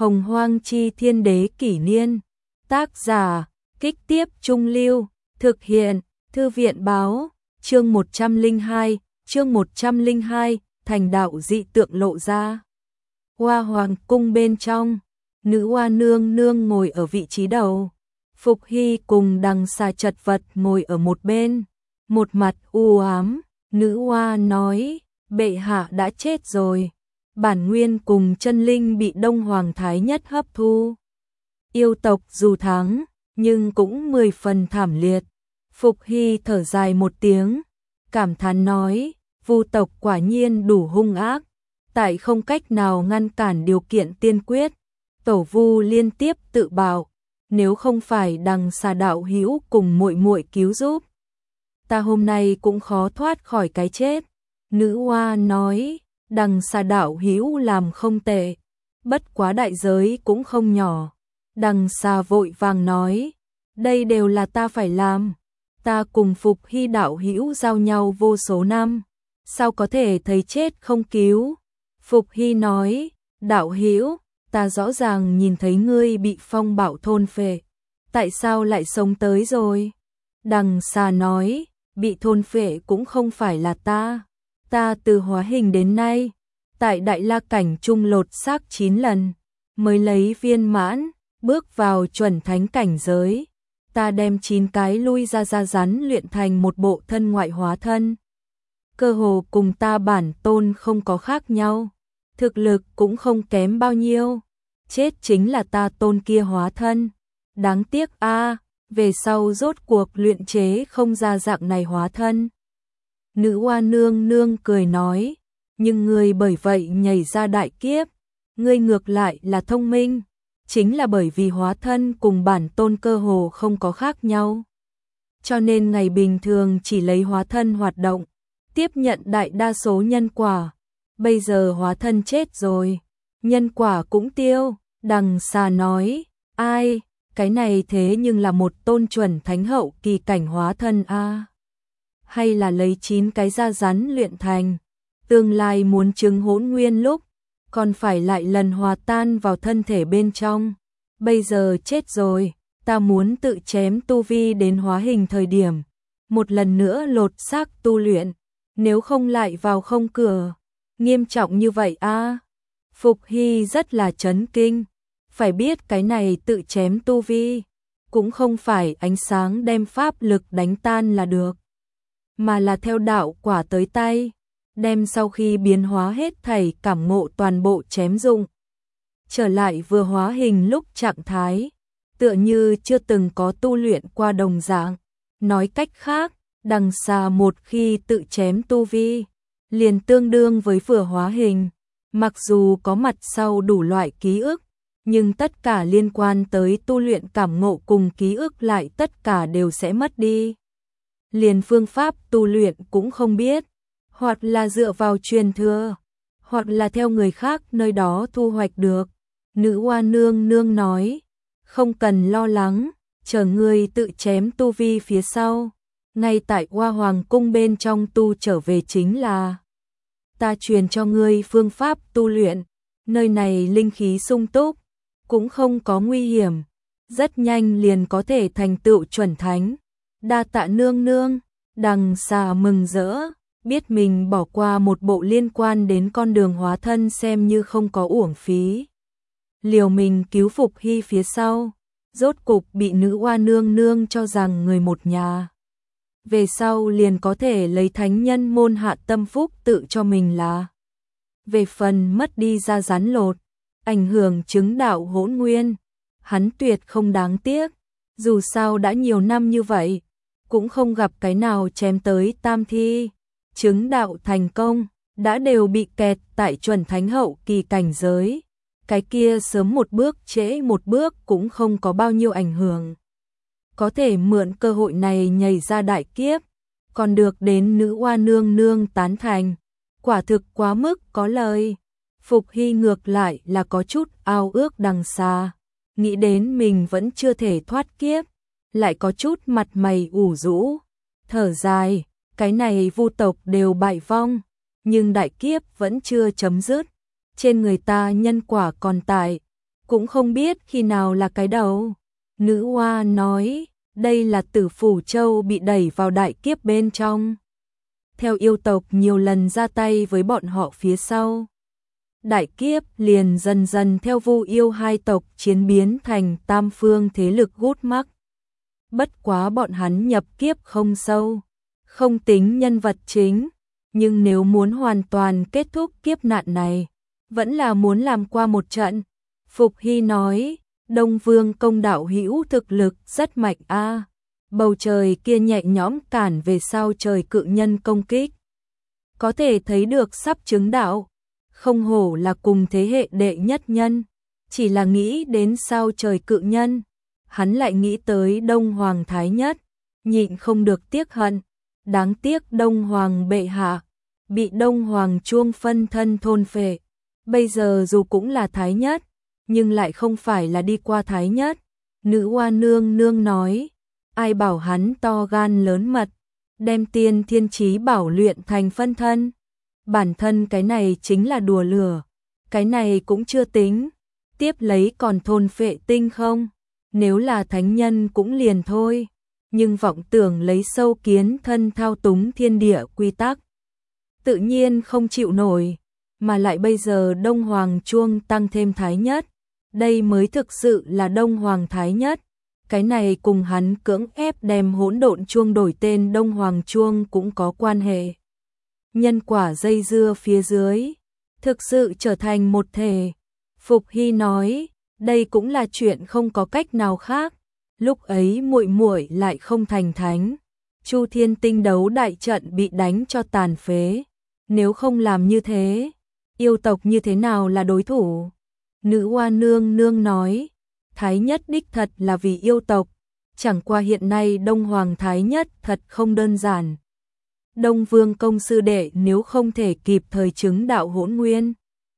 Hồng Hoang Chi Thiên Đế Kỷ Niên. Tác giả, Kích Tiếp Trung Lưu. Thực hiện, Thư viện Báo. Chương 102, thành đạo dị tượng lộ ra. Hoa Hoàng cung bên trong, nữ hoa nương nương ngồi ở vị trí đầu. Phục Hy cùng Đằng Xà chật vật ngồi ở một bên. Một mặt u ám, nữ hoa nói, bệ hạ đã chết rồi. Bản nguyên cùng chân linh bị Đông Hoàng Thái Nhất hấp thu. Yêu tộc dù thắng, nhưng cũng 10 phần thảm liệt. Phục Hy thở dài một tiếng, cảm thán nói, Vu tộc quả nhiên đủ hung ác, tại không cách nào ngăn cản điều kiện tiên quyết, Tổ Vu liên tiếp tự bạo, nếu không phải Đằng Xà đạo hữu cùng muội muội cứu giúp, ta hôm nay cũng khó thoát khỏi cái chết. Nữ hoa nói, Đằng Xà đạo hữu làm không tệ, bất quá đại giới cũng không nhỏ. Đằng Xà vội vàng nói, đây đều là ta phải làm. Ta cùng Phục Hy đạo hữu giao nhau vô số năm, sao có thể thấy chết không cứu? Phục Hy nói, đạo hữu, ta rõ ràng nhìn thấy ngươi bị phong bạo thôn phệ, tại sao lại sống tới rồi? Đằng Xà nói, bị thôn phệ cũng không phải là ta từ hóa hình đến nay, tại Đại La cảnh trung lột xác 9 lần, mới lấy viên mãn, bước vào chuẩn thánh cảnh giới. Ta đem 9 cái lui ra rắn luyện thành một bộ thân ngoại hóa thân. Cơ hồ cùng ta bản tôn không có khác nhau, thực lực cũng không kém bao nhiêu. Chết chính là ta tôn kia hóa thân. Đáng tiếc a, về sau rốt cuộc luyện chế không ra dạng này hóa thân. Nữ hoa nương nương cười nói, nhưng ngươi bởi vậy nhảy ra đại kiếp, ngươi ngược lại là thông minh. Chính là bởi vì hóa thân cùng bản tôn cơ hồ không có khác nhau. Cho nên ngày bình thường chỉ lấy hóa thân hoạt động, tiếp nhận đại đa số nhân quả. Bây giờ hóa thân chết rồi, nhân quả cũng tiêu. Đằng Xà nói, ai, cái này thế nhưng là một tôn chuẩn thánh hậu kỳ cảnh hóa thân a, hay là lấy 9 cái da rắn luyện thành, tương lai muốn chứng hỗn nguyên lúc, còn phải lại lần hòa tan vào thân thể bên trong. Bây giờ chết rồi, ta muốn tự chém tu vi đến hóa hình thời điểm, một lần nữa lột xác tu luyện, nếu không lại vào không cửa. Nghiêm trọng như vậy a. Phục Hy rất là chấn kinh, phải biết cái này tự chém tu vi, cũng không phải ánh sáng đem pháp lực đánh tan là được, mà là theo đạo quả tới tay, đem sau khi biến hóa hết thảy cảm ngộ toàn bộ chém dụng. Trở lại vừa hóa hình lúc trạng thái, tựa như chưa từng có tu luyện qua đồng dạng. Nói cách khác, Đằng Xà một khi tự chém tu vi, liền tương đương với vừa hóa hình. Mặc dù có mặt sau đủ loại ký ức, nhưng tất cả liên quan tới tu luyện cảm ngộ cùng ký ức lại tất cả đều sẽ mất đi. Liền phương pháp tu luyện cũng không biết, hoặc là dựa vào truyền thừa, hoặc là theo người khác nơi đó thu hoạch được. Nữ hoa nương nương nói, không cần lo lắng, chờ ngươi tự chém tu vi phía sau, ngay tại Hoa Hoàng cung bên trong tu trở về chính là. Ta truyền cho ngươi phương pháp tu luyện, nơi này linh khí sung túc, cũng không có nguy hiểm, rất nhanh liền có thể thành tựu chuẩn thánh. Đa tạ nương nương. Đằng Xà mừng rỡ, biết mình bỏ qua một bộ liên quan đến con đường hóa thân xem như không có uổng phí. Liều mình cứu Phục Hy phía sau, rốt cục bị nữ hoa nương nương cho rằng người một nhà. Về sau liền có thể lấy thánh nhân môn hạ tâm phúc tự cho mình là. Về phần mất đi da rắn lột, ảnh hưởng chứng đạo hỗn nguyên, hắn tuyệt không đáng tiếc, dù sao đã nhiều năm như vậy, cũng không gặp cái nào chém tới tam thi. Chứng đạo thành công, đã đều bị kẹt tại chuẩn thánh hậu kỳ cảnh giới. Cái kia sớm một bước trễ một bước cũng không có bao nhiêu ảnh hưởng. Có thể mượn cơ hội này nhảy ra đại kiếp, còn được đến nữ hoa nương nương tán thành, quả thực quá mức có lời. Phục Hy ngược lại là có chút ao ước Đằng Xà, nghĩ đến mình vẫn chưa thể thoát kiếp, lại có chút mặt mày ủ rũ, thở dài, cái này Vu tộc đều bại vong, nhưng đại kiếp vẫn chưa chấm dứt, trên người ta nhân quả còn tại, cũng không biết khi nào là cái đầu. Nữ oa nói, đây là Tử Phủ Châu bị đẩy vào đại kiếp bên trong. Theo yêu tộc nhiều lần ra tay với bọn họ phía sau. Đại kiếp liền dần dần theo Vu Yêu hai tộc chiến biến thành tam phương thế lực gút mắc. Bất quá bọn hắn nhập kiếp không sâu, không tính nhân vật chính, nhưng nếu muốn hoàn toàn kết thúc kiếp nạn này, vẫn là muốn làm qua một trận. Phục Hy nói, Đông Vương công đạo hữu thực lực rất mạnh a. Bầu trời kia nhẹ nhõm cản về sao trời cự nhân công kích. Có thể thấy được sắp chứng đạo, không hổ là cùng thế hệ đệ nhất nhân, chỉ là nghĩ đến sao trời cự nhân, hắn lại nghĩ tới Đông Hoàng Thái Nhất, nhịn không được tiếc hận, đáng tiếc Đông Hoàng bệ hạ, bị Đông Hoàng chuông phân thân thôn phệ, bây giờ dù cũng là Thái Nhất, nhưng lại không phải là đi qua Thái Nhất. Nữ oa nương nương nói, ai bảo hắn to gan lớn mật, đem tiên thiên chí bảo luyện thành phân thân. Bản thân cái này chính là đùa lửa, cái này cũng chưa tính, tiếp lấy còn thôn phệ tinh không, nếu là thánh nhân cũng liền thôi, nhưng vọng tưởng lấy sâu kiến thân thao túng thiên địa quy tắc, tự nhiên không chịu nổi, mà lại bây giờ Đông Hoàng chuông tăng thêm Thái Nhất, đây mới thực sự là Đông Hoàng Thái Nhất. Cái này cùng hắn cưỡng ép đem hỗn độn chuông đổi tên Đông Hoàng chuông cũng có quan hệ. Nhân quả dây dưa phía dưới, thực sự trở thành một thể. Phục Hy nói, đây cũng là chuyện không có cách nào khác. Lúc ấy muội muội lại không thành thánh, Chu Thiên Tinh đấu đại trận bị đánh cho tàn phế. Nếu không làm như thế, yêu tộc như thế nào là đối thủ? Nữ oa nương nương nói, Thái Nhất đích thật là vì yêu tộc, chẳng qua hiện nay Đông Hoàng Thái Nhất thật không đơn giản. Đông Vương công sư đệ nếu không thể kịp thời chứng đạo hỗn nguyên,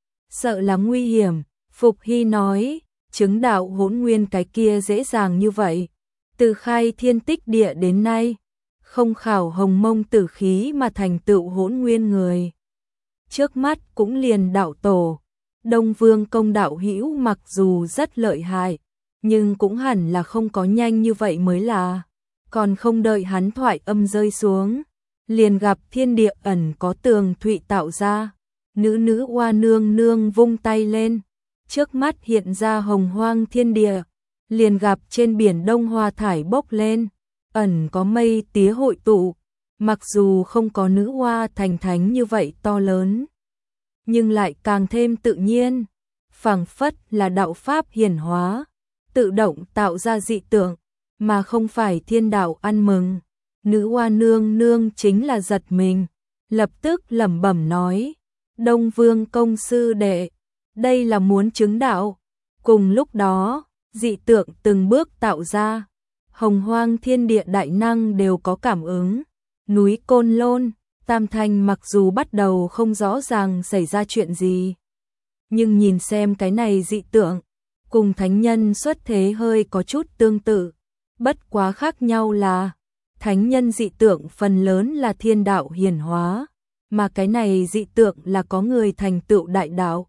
sợ là nguy hiểm. Phục Hy nói, chứng đạo hỗn nguyên cái kia dễ dàng như vậy, từ khai thiên tích địa đến nay, không khảo hồng mông tử khí mà thành tựu hỗn nguyên người. Trước mắt cũng liền đạo tổ, Đông Vương công đạo hữu mặc dù rất lợi hại, nhưng cũng hẳn là không có nhanh như vậy mới là. Còn không đợi hắn thoại âm rơi xuống, liền gặp thiên địa ẩn có tường thụy tạo ra. Nữ oa nương nương vung tay lên, trước mắt hiện ra hồng hoang thiên địa, liền gặp trên biển Đông hoa thải bốc lên, ẩn có mây tía hội tụ, mặc dù không có nữ oa thành thánh như vậy to lớn, nhưng lại càng thêm tự nhiên, phảng phất là đạo pháp hiển hóa, tự động tạo ra dị tượng, mà không phải thiên đạo ăn mừng. Nữ oa nương nương chính là giật mình, lập tức lẩm bẩm nói, Đông Vương công sư đệ, đây là muốn chứng đạo. Cùng lúc đó, dị tượng từng bước tạo ra, hồng hoang thiên địa đại năng đều có cảm ứng. Núi Côn Lôn, Tam Thanh mặc dù bắt đầu không rõ ràng xảy ra chuyện gì, nhưng nhìn xem cái này dị tượng, cùng thánh nhân xuất thế hơi có chút tương tự, bất quá khác nhau là thánh nhân dị tượng phần lớn là thiên đạo hiển hóa, mà cái này dị tượng là có người thành tựu đại đạo.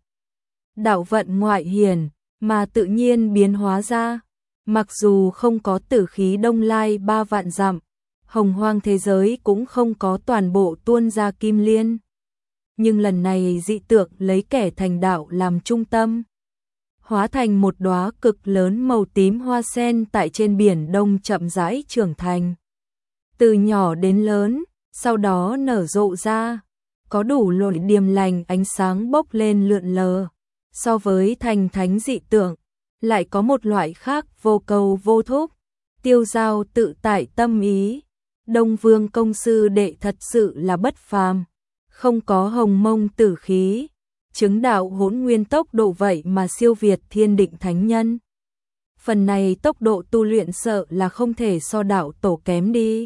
Đạo vận ngoại hiển, mà tự nhiên biến hóa ra, mặc dù không có tử khí đông lai 3 vạn dặm, hồng hoang thế giới cũng không có toàn bộ tuôn ra kim liên. Nhưng lần này dị tượng lấy kẻ thành đạo làm trung tâm, hóa thành một đóa cực lớn màu tím hoa sen tại trên biển Đông chậm rãi trưởng thành. Từ nhỏ đến lớn, sau đó nở rộ ra, có đủ loại điềm lành ánh sáng bốc lên lượn lờ. So với thành thánh dị tượng, lại có một loại khác vô cầu vô thúc, tiêu dao tự tại tâm ý. Đông Vương công sư đệ thật sự là bất phàm, không có hồng mông tử khí, chứng đạo hỗn nguyên tốc độ vậy mà siêu việt thiên định thánh nhân. Phần này tốc độ tu luyện sợ là không thể so đạo tổ kém đi.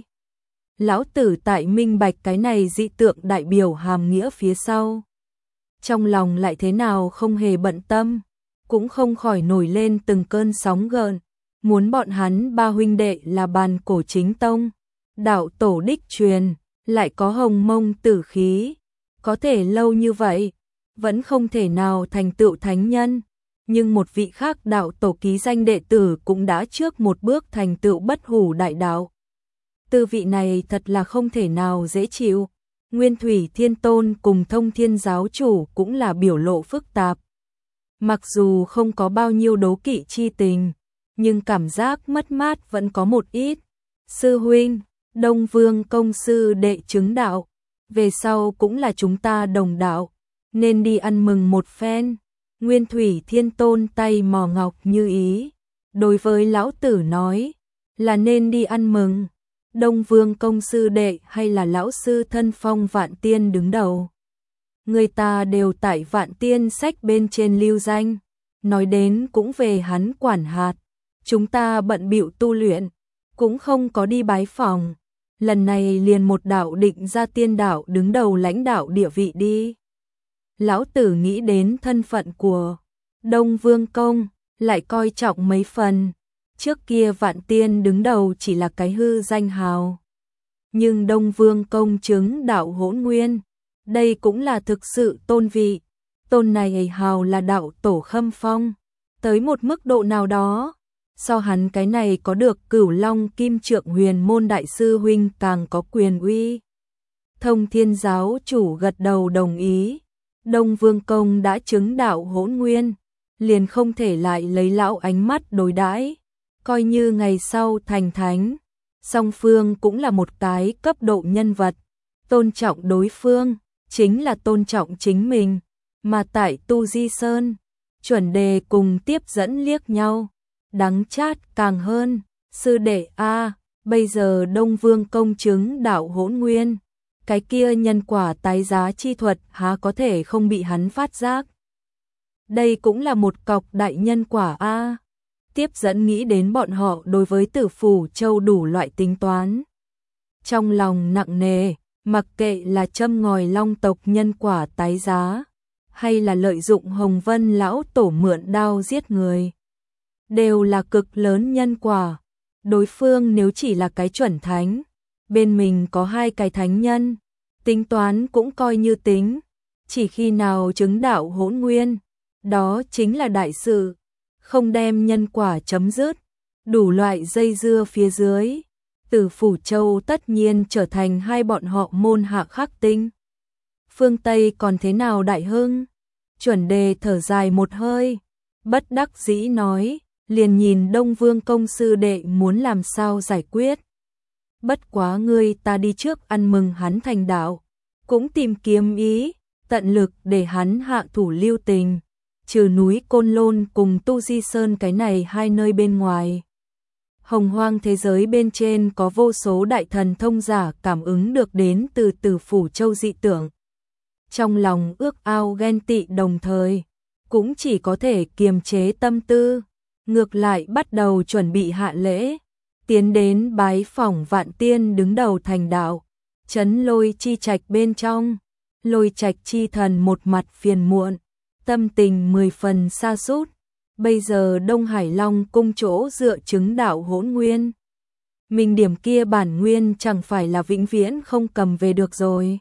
Lão tử tại minh bạch cái này dị tượng đại biểu hàm nghĩa phía sau. Trong lòng lại thế nào không hề bận tâm, cũng không khỏi nổi lên từng cơn sóng gợn, muốn bọn hắn ba huynh đệ là bàn cổ chính tông, đạo tổ đích truyền, lại có hồng mông tử khí, có thể lâu như vậy, vẫn không thể nào thành tựu thánh nhân, nhưng một vị khác đạo tổ ký danh đệ tử cũng đã trước một bước thành tựu bất hủ đại đạo. Tư vị này thật là không thể nào dễ chịu. Nguyên Thủy Thiên Tôn cùng Thông Thiên giáo chủ cũng là biểu lộ phức tạp. Mặc dù không có bao nhiêu đố kỵ chi tình, nhưng cảm giác mất mát vẫn có một ít. Sư huynh, Đông Vương công sư đệ chứng đạo, về sau cũng là chúng ta đồng đạo, nên đi ăn mừng một phen. Nguyên Thủy Thiên Tôn tay mò ngọc như ý, đối với lão tử nói, là nên đi ăn mừng. Đông Vương công sư đệ hay là lão sư thân phong Vạn Tiên đứng đầu. Người ta đều tại Vạn Tiên sách bên trên lưu danh, nói đến cũng về hắn quản hạt. Chúng ta bận bịu tu luyện, cũng không có đi bái phòng. Lần này liền một đạo định ra tiên đạo đứng đầu lãnh đạo địa vị đi. Lão tử nghĩ đến thân phận của Đông Vương công, lại coi trọng mấy phần. Trước kia Vạn Tiên đứng đầu chỉ là cái hư danh hào. Nhưng Đông Vương công chứng đạo hỗn nguyên, đây cũng là thực sự tôn vị. Tôn này hào là đạo tổ khâm phong, tới một mức độ nào đó. So hắn cái này có được Cửu Long Kim Trượng Huyền môn đại sư huynh càng có quyền uy. Thông Thiên giáo chủ gật đầu đồng ý. Đông Vương công đã chứng đạo hỗn nguyên, liền không thể lại lấy lão ánh mắt đối đãi, coi như ngày sau thành thánh. Song phương cũng là một cái cấp độ nhân vật, tôn trọng đối phương chính là tôn trọng chính mình. Mà tại Tu Di Sơn, chuẩn đề cùng tiếp dẫn liếc nhau, đắng chát càng hơn. Sư đệ a, bây giờ Đông Vương công chứng đạo hỗn nguyên, cái kia nhân quả tái giá chi thuật há có thể không bị hắn phát giác. Đây cũng là một cọc đại nhân quả a. Tiếp dẫn nghĩ đến bọn họ đối với Tử Phủ Châu đủ loại tính toán. Trong lòng nặng nề, mặc kệ là châm ngòi Long tộc nhân quả tái giá, hay là lợi dụng Hồng Vân lão tổ mượn đao giết người, đều là cực lớn nhân quả. Đối phương nếu chỉ là cái chuẩn thánh, bên mình có hai cái thánh nhân, tính toán cũng coi như tính. Chỉ khi nào chứng đạo hỗn nguyên, đó chính là đại sự, không đem nhân quả chấm dứt, đủ loại dây dưa phía dưới, Tử Phủ Châu tất nhiên trở thành hai bọn họ môn hạ khắc tinh. Phương Tây còn thế nào đại hưng? Chuẩn đề thở dài một hơi, bất đắc dĩ nói, liền nhìn Đông Vương công sư đệ muốn làm sao giải quyết. Bất quá ngươi ta đi trước ăn mừng hắn thành đạo, cũng tìm kiếm ý, tận lực để hắn hạ thủ lưu tình, trừ núi Côn Lôn cùng Tu Di Sơn cái này hai nơi bên ngoài. Hồng hoang thế giới bên trên có vô số đại thần thông giả cảm ứng được đến từ Tử Phủ Châu dị tượng. Trong lòng ước ao ghen tị đồng thời, cũng chỉ có thể kiềm chế tâm tư, ngược lại bắt đầu chuẩn bị hạ lễ, tiến đến bái phỏng Vạn Tiên đứng đầu thành đạo. Trấn Lôi chi trạch bên trong, Lôi Trạch chi thần một mặt phiền muộn, tâm tình 10 phần sa sút. Bây giờ Đông Hải Long cung chỗ dựa chứng đạo hỗn nguyên, mình điểm kia bản nguyên chẳng phải là vĩnh viễn không cầm về được rồi.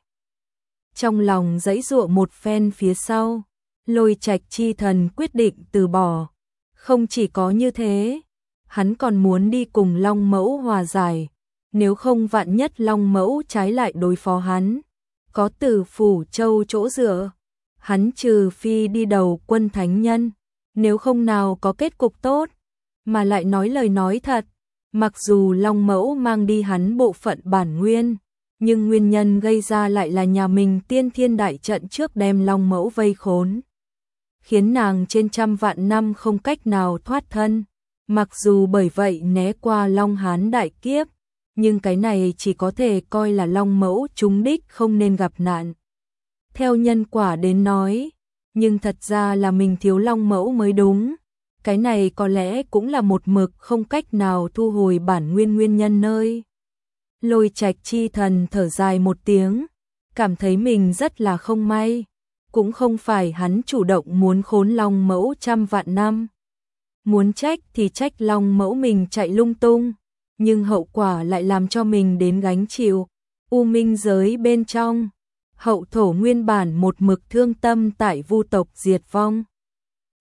Trong lòng giãy giụa một phen phía sau, Lôi Trạch chi thần quyết định từ bỏ. Không chỉ có như thế, hắn còn muốn đi cùng Long Mẫu hòa giải, nếu không vạn nhất Long Mẫu trái lại đối phó hắn. Có Tử Phủ Châu chỗ dựa, hắn trừ phi đi đầu quân thánh nhân, nếu không nào có kết cục tốt. Mà lại nói lời nói thật, mặc dù Long Mẫu mang đi hắn bộ phận bản nguyên, nhưng nguyên nhân gây ra lại là nhà mình Tiên Thiên đại trận trước đem Long Mẫu vây khốn, khiến nàng trên trăm vạn năm không cách nào thoát thân. Mặc dù bởi vậy né qua Long Hán đại kiếp, nhưng cái này chỉ có thể coi là Long Mẫu trúng đích không nên gặp nạn. Theo nhân quả đến nói, nhưng thật ra là mình thiếu Long Mẫu mới đúng. Cái này có lẽ cũng là một mực không cách nào thu hồi bản nguyên nhân nơi. Lôi Trạch chi thần thở dài một tiếng, cảm thấy mình rất là không may. Cũng không phải hắn chủ động muốn khốn Long Mẫu trăm vạn năm. Muốn trách thì trách Long Mẫu mình chạy lung tung, nhưng hậu quả lại làm cho mình đến gánh chịu. U minh giới bên trong, hậu thổ nguyên bản một mực thương tâm tại vu tộc diệt vong.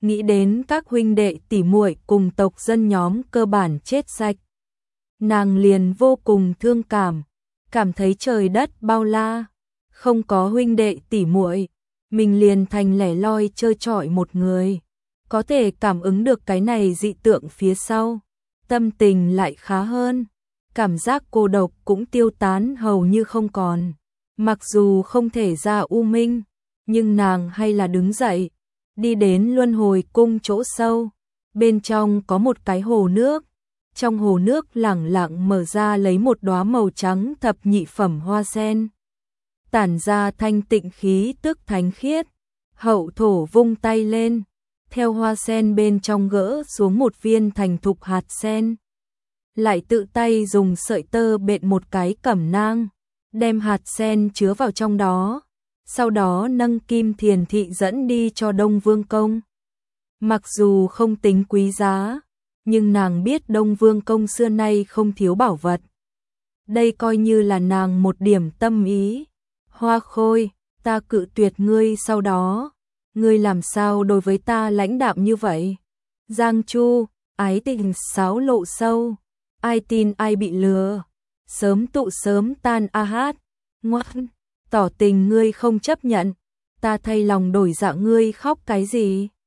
nghĩ đến các huynh đệ tỉ muội cùng tộc dân nhóm cơ bản chết sạch. Nàng liền vô cùng thương cảm, cảm thấy trời đất bao la, không có huynh đệ tỉ muội, mình liền thành lẻ loi trơ trọi một người. Có thể cảm ứng được cái này dị tượng phía sau, tâm tình lại khá hơn, cảm giác cô độc cũng tiêu tán hầu như không còn. Mặc dù không thể ra U Minh, nhưng nàng hay là đứng dậy, đi đến Luân Hồi Cung chỗ sâu, bên trong có một cái hồ nước, trong hồ nước lẳng lặng mở ra lấy một đóa màu trắng thập nhị phẩm hoa sen, tản ra thanh tịnh khí tức thánh khiết. Hậu thổ vung tay lên, theo hoa sen bên trong gỡ xuống một viên thành thục hạt sen, lại tự tay dùng sợi tơ bện một cái cẩm nang, đem hạt sen chứa vào trong đó, sau đó nâng kim thiền thị dẫn đi cho Đông Vương Công. Mặc dù không tính quý giá, nhưng nàng biết Đông Vương Công xưa nay không thiếu bảo vật. Đây coi như là nàng một điểm tâm ý. Hoa Khôi, ta cự tuyệt ngươi sau đó, ngươi làm sao đối với ta lãnh đạm như vậy? Giang Chu, ái tình sáo lộ sâu, ai tin ai bị lừa, sớm tụ sớm tan a hát, ngoan, tỏ tình ngươi không chấp nhận, ta thay lòng đổi dạ ngươi khóc cái gì?